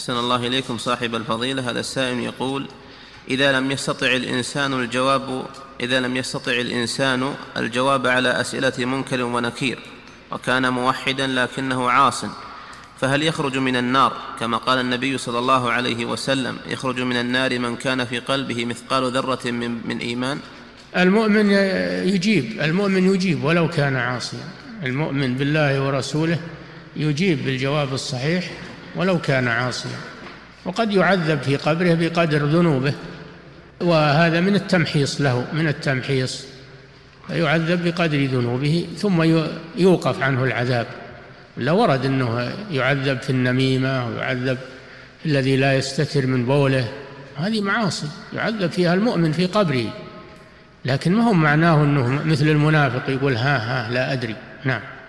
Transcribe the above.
أحسن الله إليكم صاحب الفضيلة. هذا السائل يقول: إذا لم يستطع الإنسان الجواب على أسئلة منكر ونكير وكان موحدا لكنه عاص، فهل يخرج من النار كما قال النبي صلى الله عليه وسلم: يخرج من النار من كان في قلبه مثقال ذرة من إيمان؟ المؤمن يجيب ولو كان عاصيا. المؤمن بالله ورسوله يجيب بالجواب الصحيح ولو كان عاصيا، وقد يعذب في قبره بقدر ذنوبه، وهذا من التمحيص له، من التمحيص، فيعذب بقدر ذنوبه ثم يوقف عنه العذاب. لا ورد أنه يعذب في النميمة ويعذب الذي لا يستتر من بوله، هذه معاصي يعذب فيها المؤمن في قبره، لكن ما هو معناه أنه مثل المنافق يقول ها لا أدري. نعم.